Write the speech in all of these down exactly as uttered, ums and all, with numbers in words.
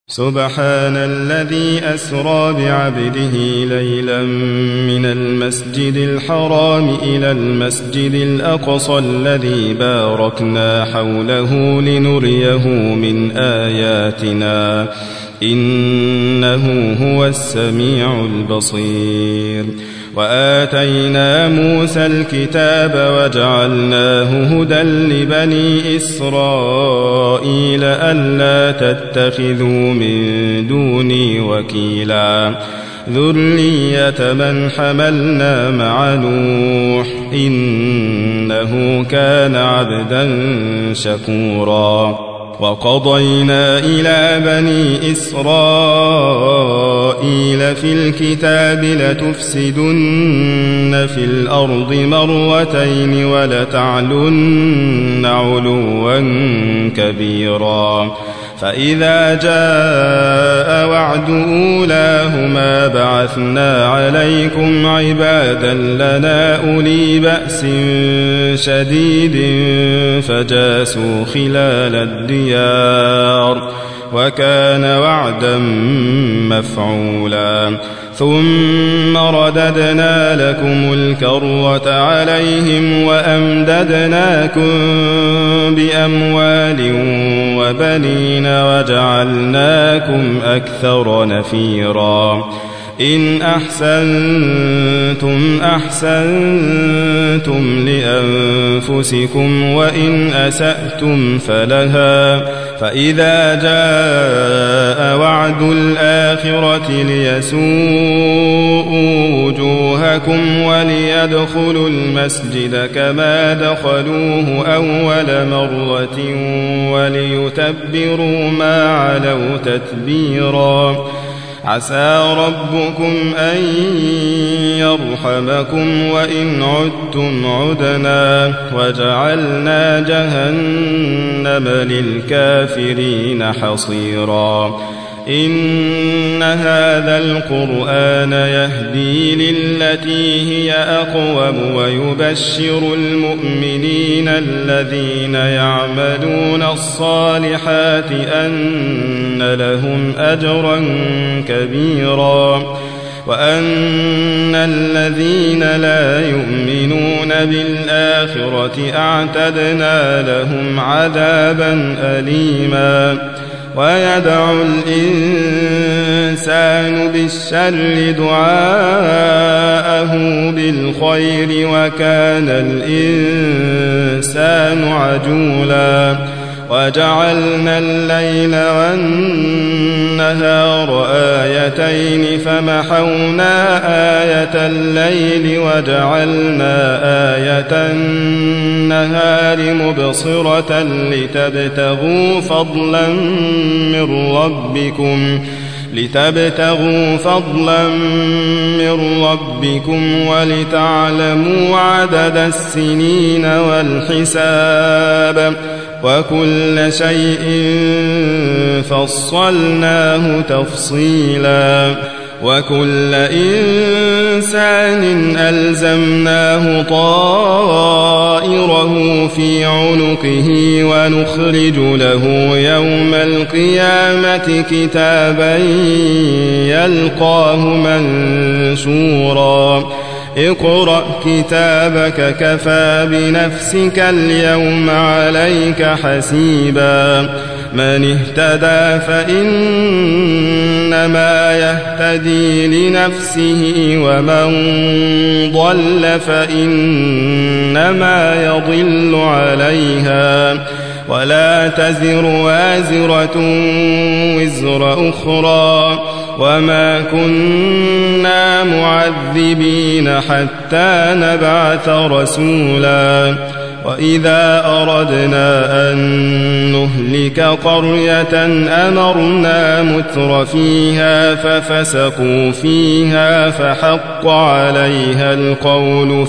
سبحان الذي أسرى بعبده ليلا من المسجد الحرام إلى المسجد الأقصى الذي باركنا حوله لنريه من آياتنا إنه هو السميع البصير. وآتينا موسى الكتاب وجعلناه هدى لبني إسرائيل ألا تتخذوا من دوني وكيلا ذرية من حملنا مع نوح إنه كان عبدا شكورا. وقضينا إلى بني إسرائيل في الكتاب لتفسدن في الأرض مرتين ولتعلن علوا كبيرا. فإذا جاء وعد أولاهما بعثنا عليكم عبادا لنا أولي بأس شديد فجاسوا خلال الديار وكان وعدا مفعولا. ثم رددنا لكم الكرة عليهم وأمددناكم بأموال وبنين وجعلناكم أكثر نفيرا. إن أحسنتم أحسنتم لأنفسكم وإن أسأتم فلها. فإذا جاء وعد الآخرة ليسوءوا وجوهكم وليدخلوا المسجد كما دخلوه أول مرة وليتبروا ما علوا تتبيرا. عسى ربكم أن يرحمكم وإن عدتم عدنا وجعلنا جهنم للكافرين حصيرا. إن هذا القرآن يهدي للتي هي أقوم ويبشر المؤمنين الذين يعملون الصالحات أن لهم أجرا كبيرا وأن الذين لا يؤمنون بالآخرة أعتدنا لهم عذابا أليما. ويدعو الإنسان بالشر دعاءه بالخير وكان الإنسان عجولا. وجعلنا الليل والنهار آيتين فمحونا آية الليل وجعلنا آية النهار مبصرة لتبتغوا فضلا من ربكم لتبتغوا فضلا من ربكم ولتعلموا عدد السنين والحساب وكل شيء فصلناه تفصيلا. وكل إنسان ألزمناه طائره في عنقه ونخرج له يوم القيامة كتابا يلقاه منشورا. اقرأ كتابك كفى بنفسك اليوم عليك حسيبا. من اهتدى فإنما يهتدي لنفسه ومن ضل فإنما يضل عليها ولا تزر وازرة وزر أخرى وما كنا معذبين حتى نبعث رسولا. وإذا أردنا أن نهلك قرية أمرنا متر فيها ففسقوا فيها فحق عليها القول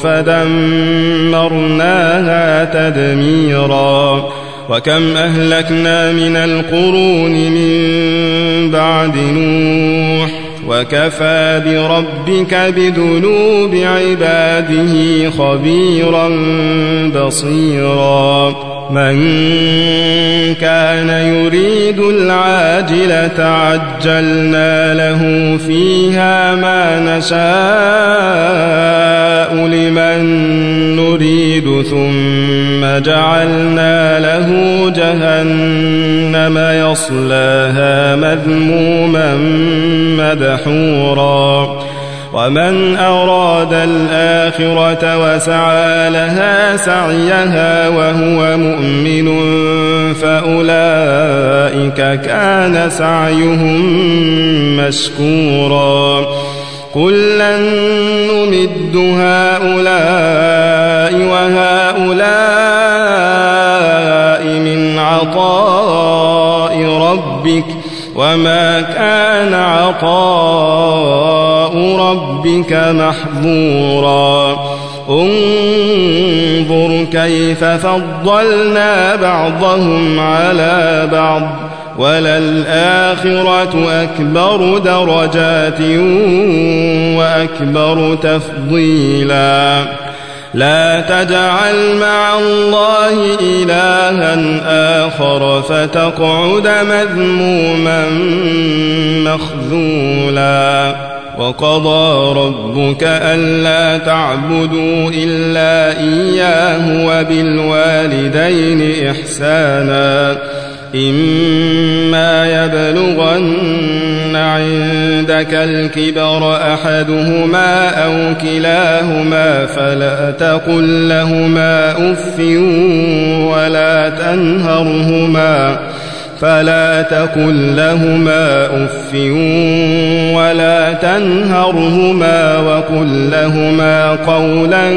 فدمرناها تدميرا. وكم أهلكنا من القرون من بعد نوح وكفى بربك بذنوب عباده خبيرا بصيرا من كان يريد العاجلة عجلنا له فيها ما نشاء لمن نريد ثم جعلنا له جهنم يصلاها مذموما مدحورا ومن أراد الآخرة وسعى لها سعيها وهو مؤمن فأولئك كان سعيهم مشكورا كلا نمد هؤلاء وهؤلاء من عطاء ربك وما كان عطاء ربك محظورا انظر كيف فضلنا بعضهم على بعض وللآخرة أكبر درجات وأكبر تفضيلا لا تجعل مع الله إلها آخر فتقعد مذموما مخذولا وقضى ربك ألا تعبدوا إلا إياه وبالوالدين إحسانا إما يبلغن عندك الكبر أحدهما أو كلاهما فلا تقل لهما أف ولا تنهرهما فلا تقل لهما أف ولا تنهرهما وقل لهما قولا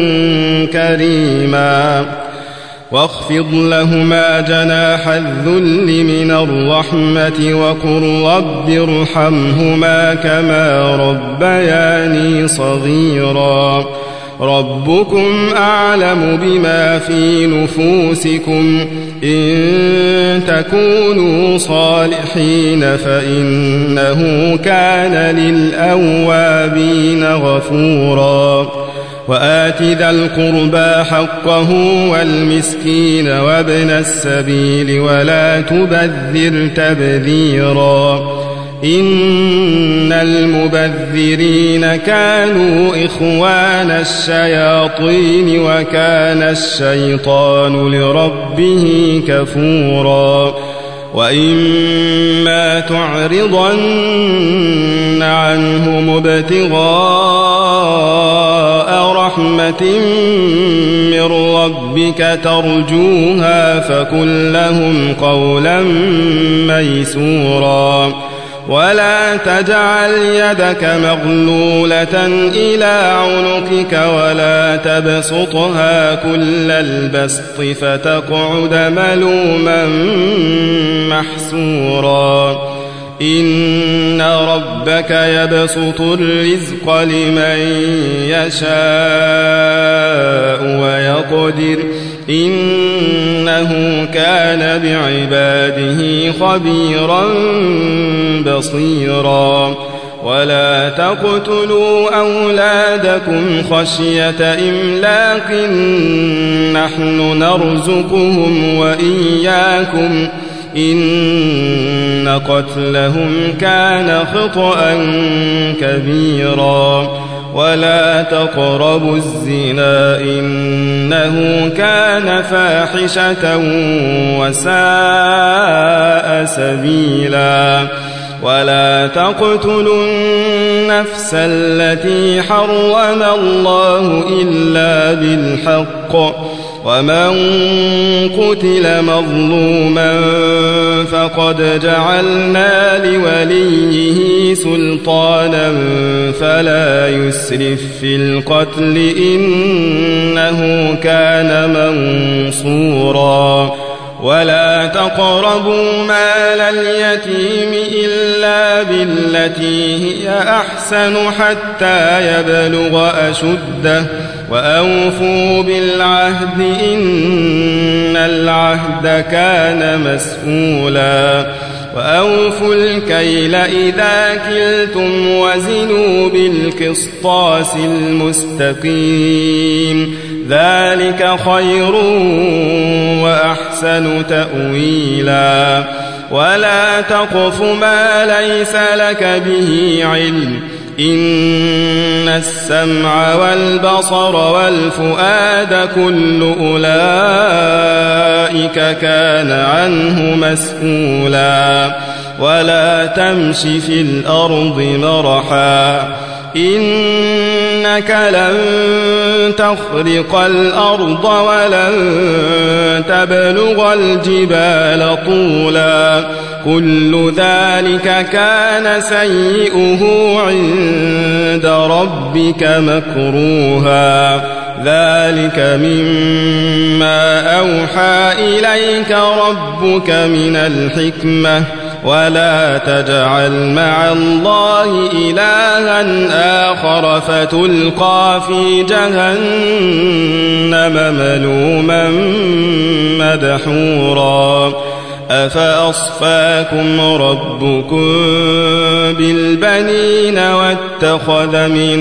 كريما واخفض لهما جناح الذل من الرحمة وقل رب ارحمهما كما ربياني صغيرا ربكم أعلم بما في نفوسكم إن تكونوا صالحين فإنه كان للأوابين غفورا وآت ذا القربى حقه والمسكين وابن السبيل ولا تبذر تبذيرا إن المبذرين كانوا إخوان الشياطين وكان الشيطان لربه كفورا وإما تعرضن عنهم ابتغاء رحمة من ربك ترجوها فقل لهم قولا ميسورا ولا تجعل يدك مغلولة إلى عنقك ولا تبسطها كل البسط فتقعد ملوما محسورا إن ربك يبسط الرزق لمن يشاء ويقدر إنه كان بعباده خبيرا بصيرا ولا تقتلوا أولادكم خشية إملاق نحن نرزقهم وإياكم إن قتلهم كان خطأ كبيرا ولا تقربوا الزنا إنه كان فاحشة وساء سبيلا ولا تقتلوا النفس التي حرم الله إلا بالحق ومن قتل مظلوما فقد جعلنا لوليه سلطانا فلا يسرف في القتل إنه كان منصورا ولا تقربوا مال اليتيم إلا بالتي هي أحسن حتى يبلغ أشده وأوفوا بالعهد إن العهد كان مسؤولا وأوفوا الكيل إذا كلتم وزنوا بالقسطاس المستقيم ذلك خير وأحسن تأويلا ولا تقف ما ليس لك به علم إن السمع والبصر والفؤاد كل أولئك كان عنه مسؤولا ولا تمش في الأرض مرحا إنك لن تخرق الأرض ولن تبلغ الجبال طولا كل ذلك كان سيئه عند ربك مكروها ذلك مما أوحى إليك ربك من الحكمة ولا تجعل مع الله إلها آخر فتلقى في جهنم ملوما مدحورا أفأصفاكم ربكم بالبنين واتخذ من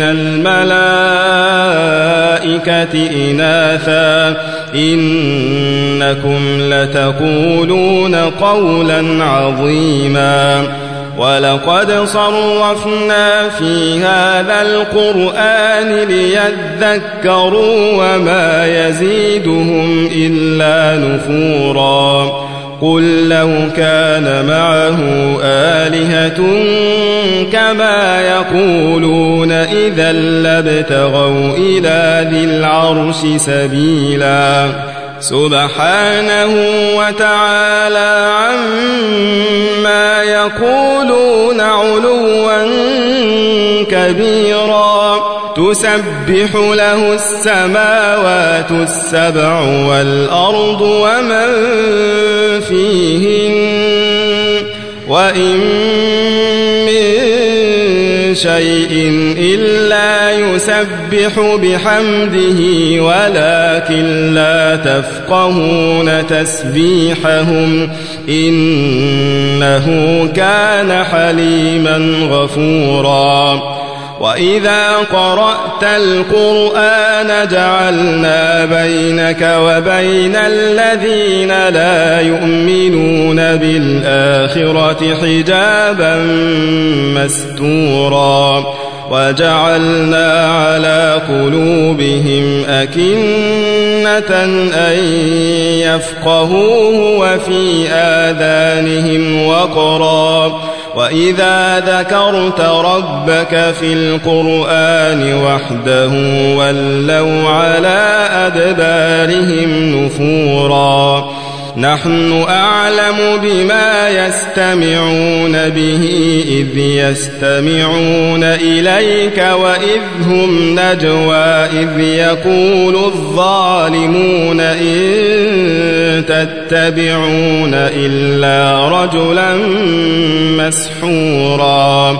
الملائكة إناثا إنكم لتقولون قولا عظيما ولقد صرفنا في هذا القرآن ليذكروا وما يزيدهم إلا نفورا قل لو كان معه آلهة كما يقولون إذا لابتغوا إلى ذي العرش سبيلا سبحانه وتعالى عما يقولون علوا كبيرا تسبح له السماوات السبع والأرض ومن فيهن وإن من شيء إلا يسبح بحمده ولكن لا تفقهون تسبيحهم إنه كان حليما غفورا وإذا قرأت القرآن جعلنا بينك وبين الذين لا يؤمنون بالآخرة حجابا مستورا وجعلنا على قلوبهم أكنة أن يفقهوه وفي آذانهم وقرا وإذا ذكرت ربك في القرآن وحده ولوا على أدبارهم نفورا نحن أعلم بما يستمعون به إذ يستمعون إليك وإذ هم نجوى إذ يقول الظالمون إن تتبعون إلا رجلا مسحورا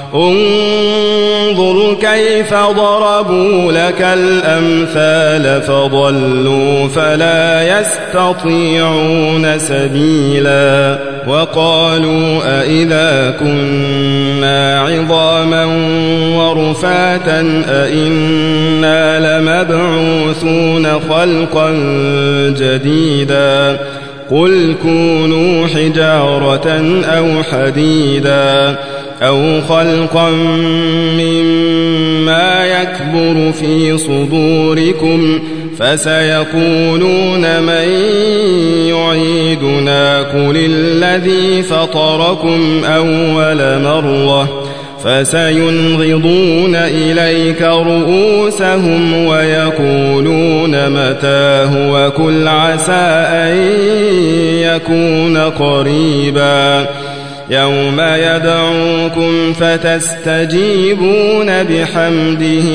انظر كيف ضربوا لك الأمثال فضلوا فلا يستطيعون سبيلا وقالوا أئذا كنا عظاما ورفاتا أئنا لمبعوثون خلقا جديدا قل كونوا حجارة أو حديدا أو خلقا مما يكبر في صدوركم فسيقولون من يعيدنا قل الذي فطركم أول مرة فسينغضون إليك رؤوسهم ويقولون متاه وقل عسى أن يكون قريبا يوم يدعوكم فتستجيبون بحمده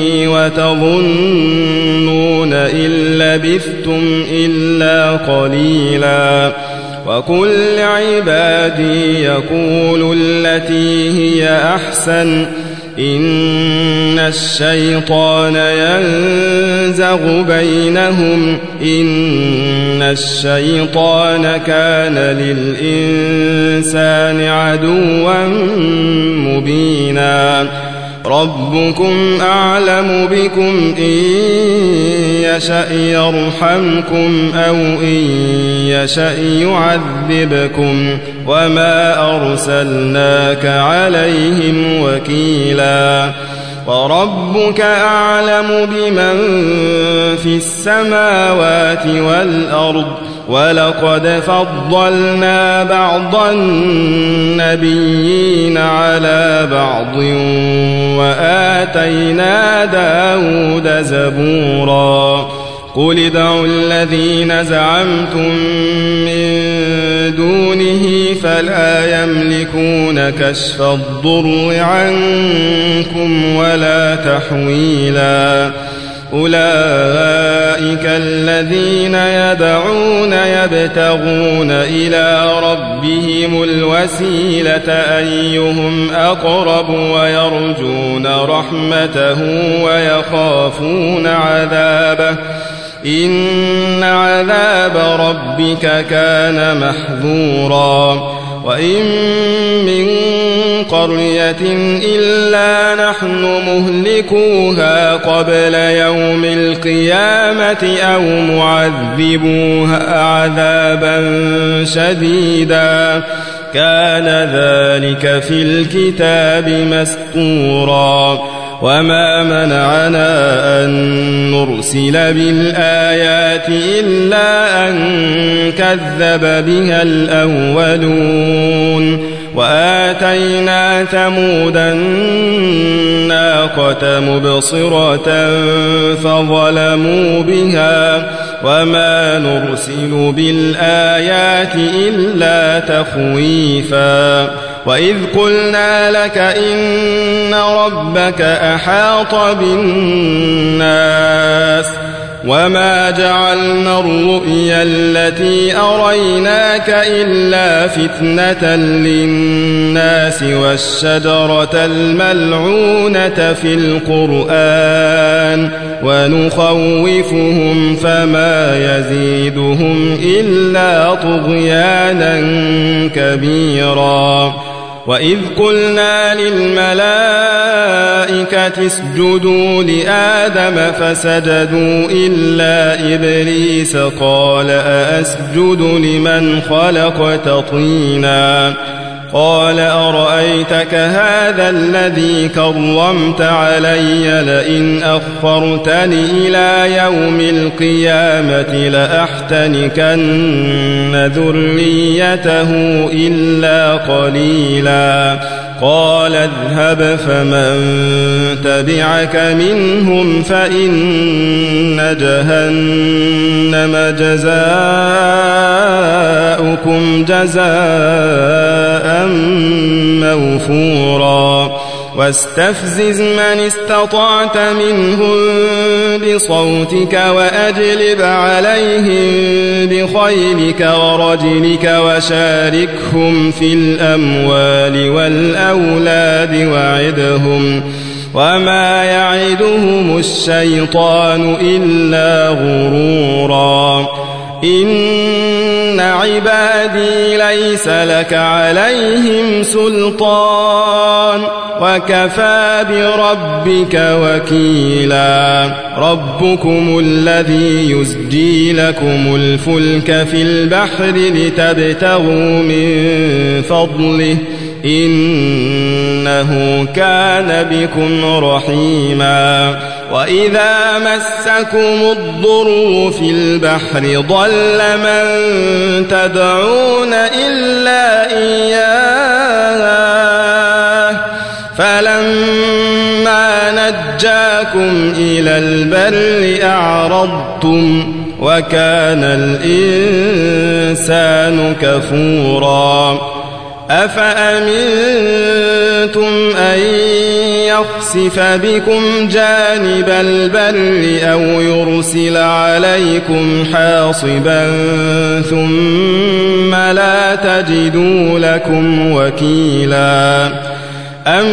وتظنون إن لبثتم إلا قليلا وقل لعبادي يقولوا التي هي أحسن إن الشيطان ينزغ بينهم إن الشيطان كان للإنسان عدوا مبينا ربكم أعلم بكم إن يشأ يرحمكم أو إن يشأ يعذبكم وما أرسلناك عليهم وكيلا وربك أعلم بمن في السماوات والأرض ولقد فضلنا بعض النبيين على بعض وآتينا داود زبورا قل ادعوا الذين زعمتم من دونه فلا يملكون كشف الضر عنكم ولا تحويلا أولئك الذين يدعون يبتغون إلى ربهم الوسيلة أيهم أقرب ويرجون رحمته ويخافون عذابه إن عذاب ربك كان محذورا وإن من قرية إلا نحن مهلكوها قبل يوم القيامة أو معذبوها عذابا شديدا كان ذلك في الكتاب مسطورا وما منعنا أن نرسل بالآيات إلا أن كذب بها الأولون وآتينا ثمود الناقة مبصرة فظلموا بها وما نرسل بالآيات إلا تخويفا وإذ قلنا لك إن ربك أحاط بالناس وما جعلنا الرؤيا التي أريناك إلا فتنة للناس والشجرة الملعونة في القرآن ونخوفهم فما يزيدهم إلا طغيانا كبيرا وإذ قلنا للملائكة اسجدوا لآدم فسجدوا إلا إبليس قال أأسجد لمن خلقت طينا قال أرأيتك هذا الذي كرمت علي لئن أخرتني إلى يوم القيامة لأحتنكن ذريته إلا قليلا قال اذهب فمن تبعك منهم فإن جهنم جزاؤكم جزاء موفورا واستفزز من استطعت منهم بصوتك وأجلب عليهم بخيلك ورجلك وشاركهم في الأموال والأولاد وعدهم وما يعدهم الشيطان إلا غرورا إن عبادي ليس لك عليهم سلطان وكفى بربك وكيلا ربكم الذي يزجي لكم الفلك في البحر لتبتغوا من فضله إنه كان بكم رحيما وإذا مسكم الضر في البحر ضل من تدعون إلا إياه فلما نجاكم إلى البر أعرضتم وكان الإنسان كفورا أفأمنتم أن يخسف بكم جانب البر أو يرسل عليكم حاصبا ثم لا تجدوا لكم وكيلا أم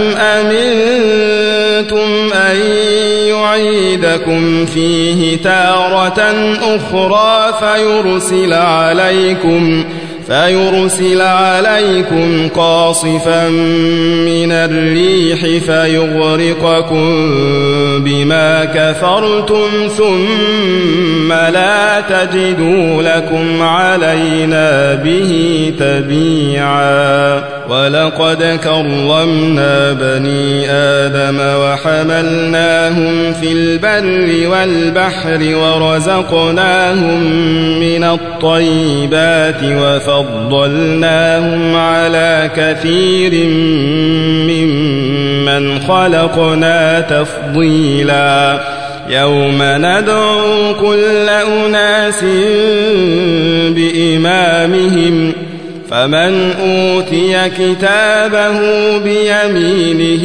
أمنتم أن يعيدكم فيه تارة أخرى فيرسل عليكم فيرسل عليكم قاصفا من الريح فيغرقكم بما كفرتم ثم لا تجدوا لكم علينا به تبيعا ولقد كرمنا بني آدم وحملناهم في البر والبحر ورزقناهم من الطيبات وفضلناهم على كثير ممن خلقنا تفضيلا يوم ندعو كل أناس بإمامهم فمن أوتي كتابه بيمينه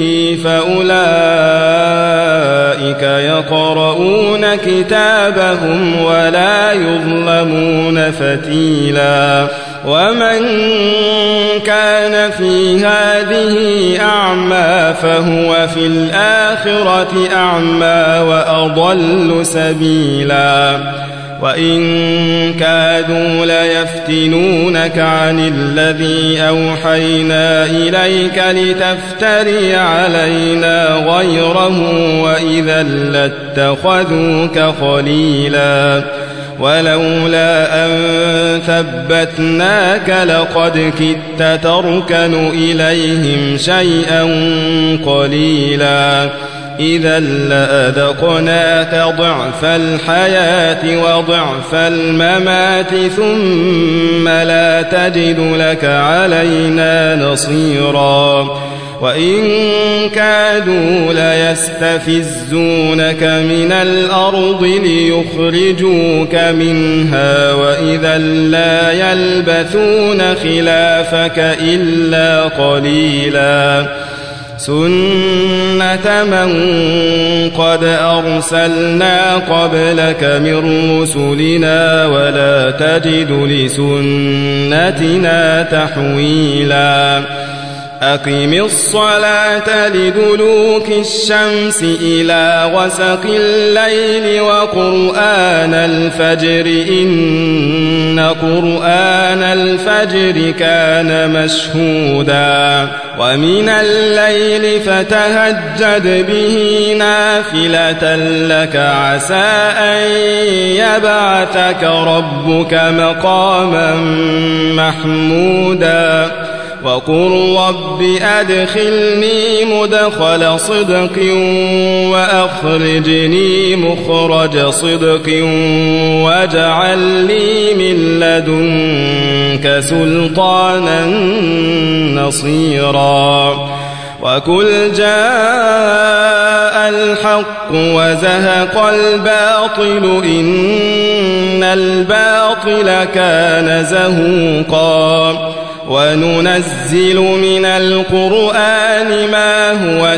فأولئك يقرؤون كتابهم ولا يظلمون فتيلا ومن كان في هذه أعمى فهو في الآخرة أعمى وأضل سبيلا وإن كادوا ليفتنونك عن الذي أوحينا إليك لتفتري علينا غيره وإذا لاتخذوك خليلا ولولا أن ثبتناك لقد كدت تركن إليهم شيئا قليلا إذا لأذقناك ضعف الحياة وضعف الممات ثم لا تجد لك علينا نصيرا وإن كادوا ليستفزونك من الأرض ليخرجوك منها وإذا لا يلبثون خلافك إلا قليلا سنة من قد أرسلنا قبلك من رسلنا ولا تجد لسنتنا تحويلا أقم الصلاة لدلوك الشمس إلى غسق الليل وقرآن الفجر إن قرآن الفجر كان مشهودا ومن الليل فتهجد به نافلة لك عسى أن يبعثك ربك مقاما محمودا وقل رب أدخلني مدخل صدق وأخرجني مخرج صدق واجعل لي من لدنك سلطانا نصيرا وقل جاء الحق وزهق الباطل إن الباطل كان زهوقا وننزل من القرآن ما هو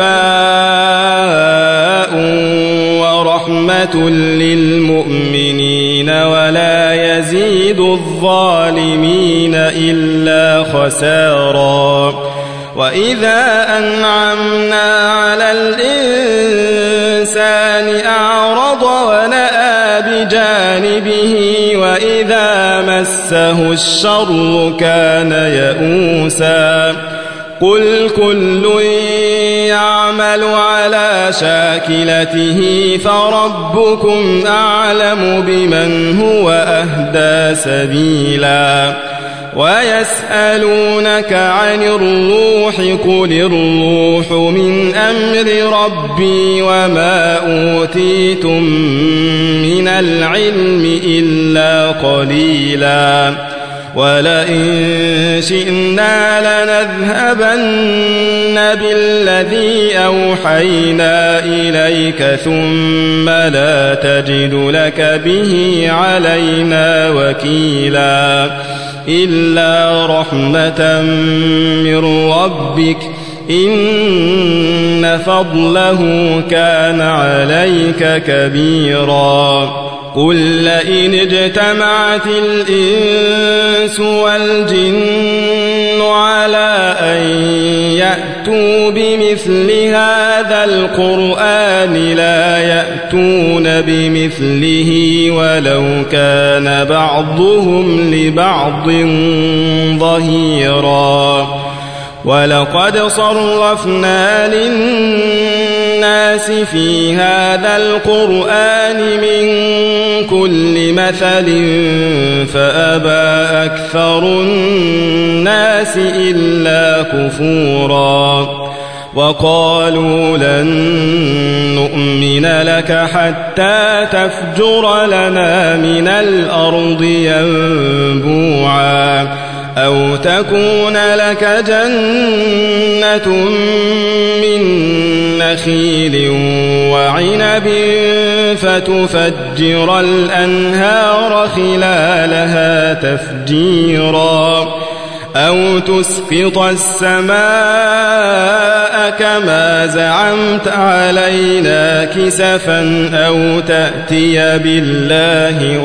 شفاء ورحمة للمؤمنين ولا يزيد الظالمين إلا خسارا وإذا أنعمنا على الإنسان أعرض ونأى بجانبه وإذا مسه الشر كان يئوسا قل كل يعمل على شاكلته فربكم أعلم بمن هو أهدى سبيلا ويسألونك عن الروح قل الروح من أمر ربي وما أوتيتم من العلم إلا قليلا ولئن شئنا لنذهبن بالذي أوحينا إليك ثم لا تجد لك به علينا وكيلا إلا رحمة من ربك إن فضله كان عليك كبيرا قل لئن اجتمعت الإنس والجن على أن يأتوا بمثل هذا القرآن لا يأتون بمثله ولو كان بعضهم لبعض ظهيرا ولقد صرفنا للناس في هذا القرآن من كل مثل فأبى أكثر الناس إلا كفورا وقالوا لن نؤمن لك حتى تفجر لنا من الأرض ينبوعا أو تكون لك جنة من نخيل وعنب فتفجر الأنهار خلالها تفجيرا أو تسقط السماء كما زعمت علينا كسفا أو تأتي بالله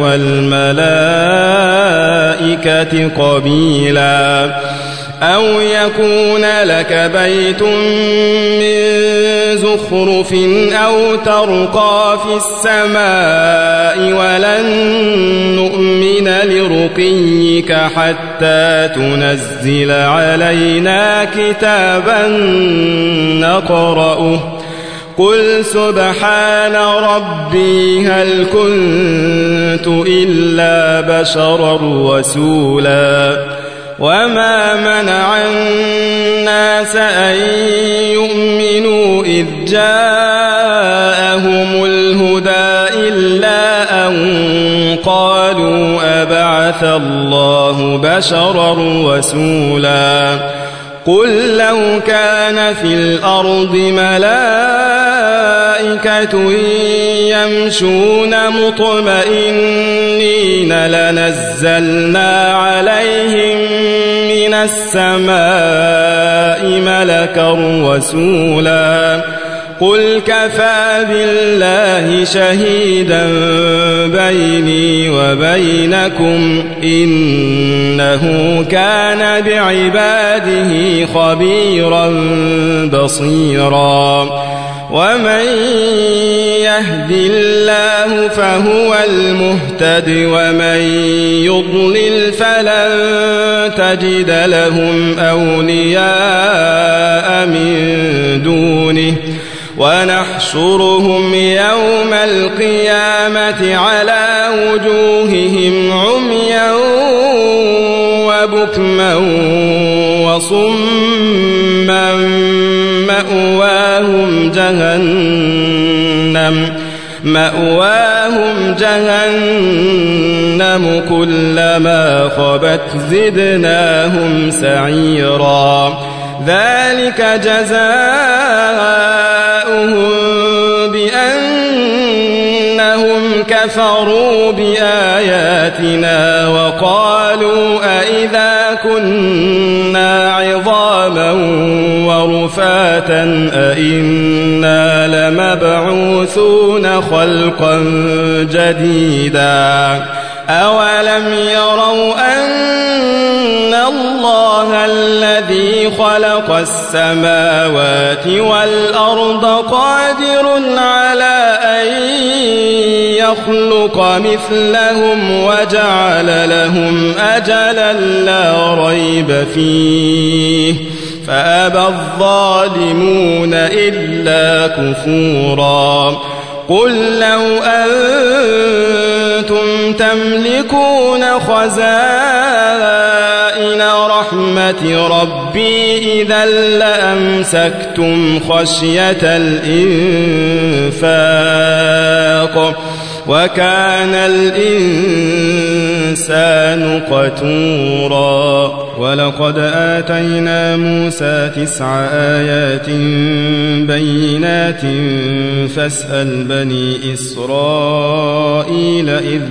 والملائكة قبيلا أو يكون لك بيت من زخرف أو ترقى في السماء ولن نؤمن لرقيك حتى تنزل علينا كتابا نقرأه قل سبحان ربي هل كنت إلا بشرا رسولا وما منع الناس أن يؤمنوا إذ جاءهم الهدى إلا أن قالوا أبعث الله بشرا رسولا قل لو كان في الأرض ملائكة يمشون مطمئنين لنزلنا عليهم من السماء ملكا رسولا قل كفى بالله شهيدا بيني وبينكم إنه كان بعباده خبيرا بصيرا ومن يهد الله فهو المهتد ومن يضلل فلن تجد لهم أولياء من دونه ونحشرهم يوم القيامة على وجوههم عميا وبكما وصما مأواهم جهنم مأواهم جهنم كلما خبت زدناهم سعيرا ذلك جزاؤهم بأنهم كفروا بآياتنا وقالوا أئذا كنا عظاما ورفاتا أئنا لمبعوثون خلقا جديدا أولم يروا أن الله الذي خلق السماوات والأرض قادر على أن يخلق مثلهم وجعل لهم أجلا لا ريب فيه فأبى الظالمون إلا كفورا قل لو أنتم تملكون خزائن رحمة ربي إذا لأمسكتم خشية الإنفاق وكان الإنسان قتورا ولقد آتينا موسى تسع آيات بينات فاسأل بني إسرائيل إذ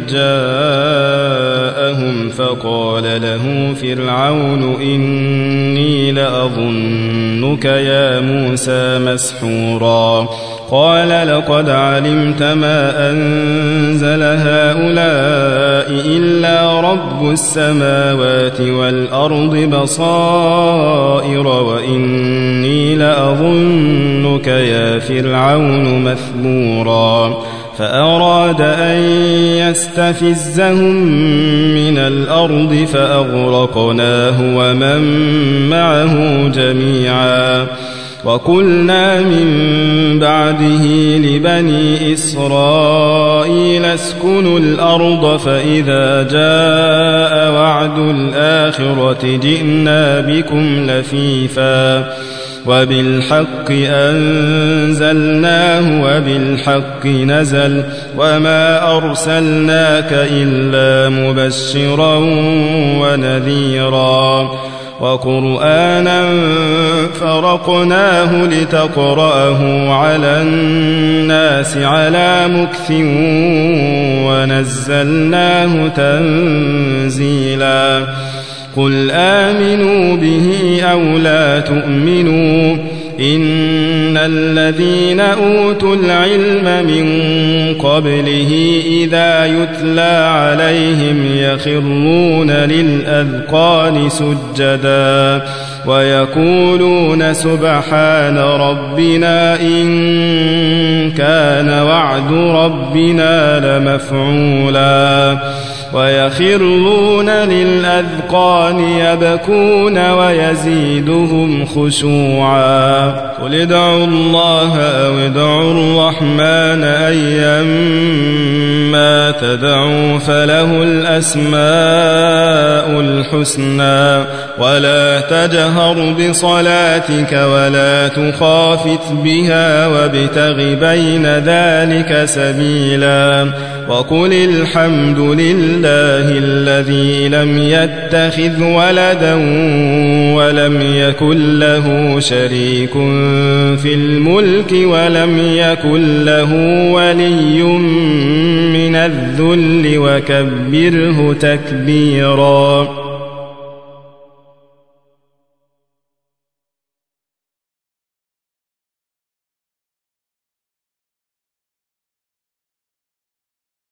جاءهم فقال له فرعون إني لأظنك يا موسى مسحورا قال لقد علمت ما أنزل هؤلاء إلا رب السماوات والأرض بصائر وإن لأظنك يا فرعون مثبورا فأراد أن يستفزهم من الأرض فأغرقناه ومن معه جميعا وقلنا من بعده لبني إسرائيل اسكنوا الأرض فإذا جاء وعد الآخرة جئنا بكم لفيفا وبالحق أنزلناه وبالحق نزل وما أرسلناك إلا مبشرا ونذيرا وقرآنا فرقناه لتقرأه على الناس على مكث ونزلناه تنزيلا قل آمنوا به أو لا تؤمنوا إن الذين أوتوا العلم من قبله إذا يتلى عليهم يخرون للأذقان سجدا ويقولون سبحان ربنا إن كان وعد ربنا لمفعولا ويخرون للأذقان يبكون ويزيدهم خشوعا قل ادعوا الله أو ادعوا الرحمن أيما تدعوا فله الأسماء الحسنى ولا تجهر بصلاتك ولا تخافت بها وابتغ بين ذلك سبيلا وقل الحمد لله الذي لم يتخذ ولدا ولم يكن له شريك في الملك ولم يكن له ولي من الذل وكبره تكبيرا.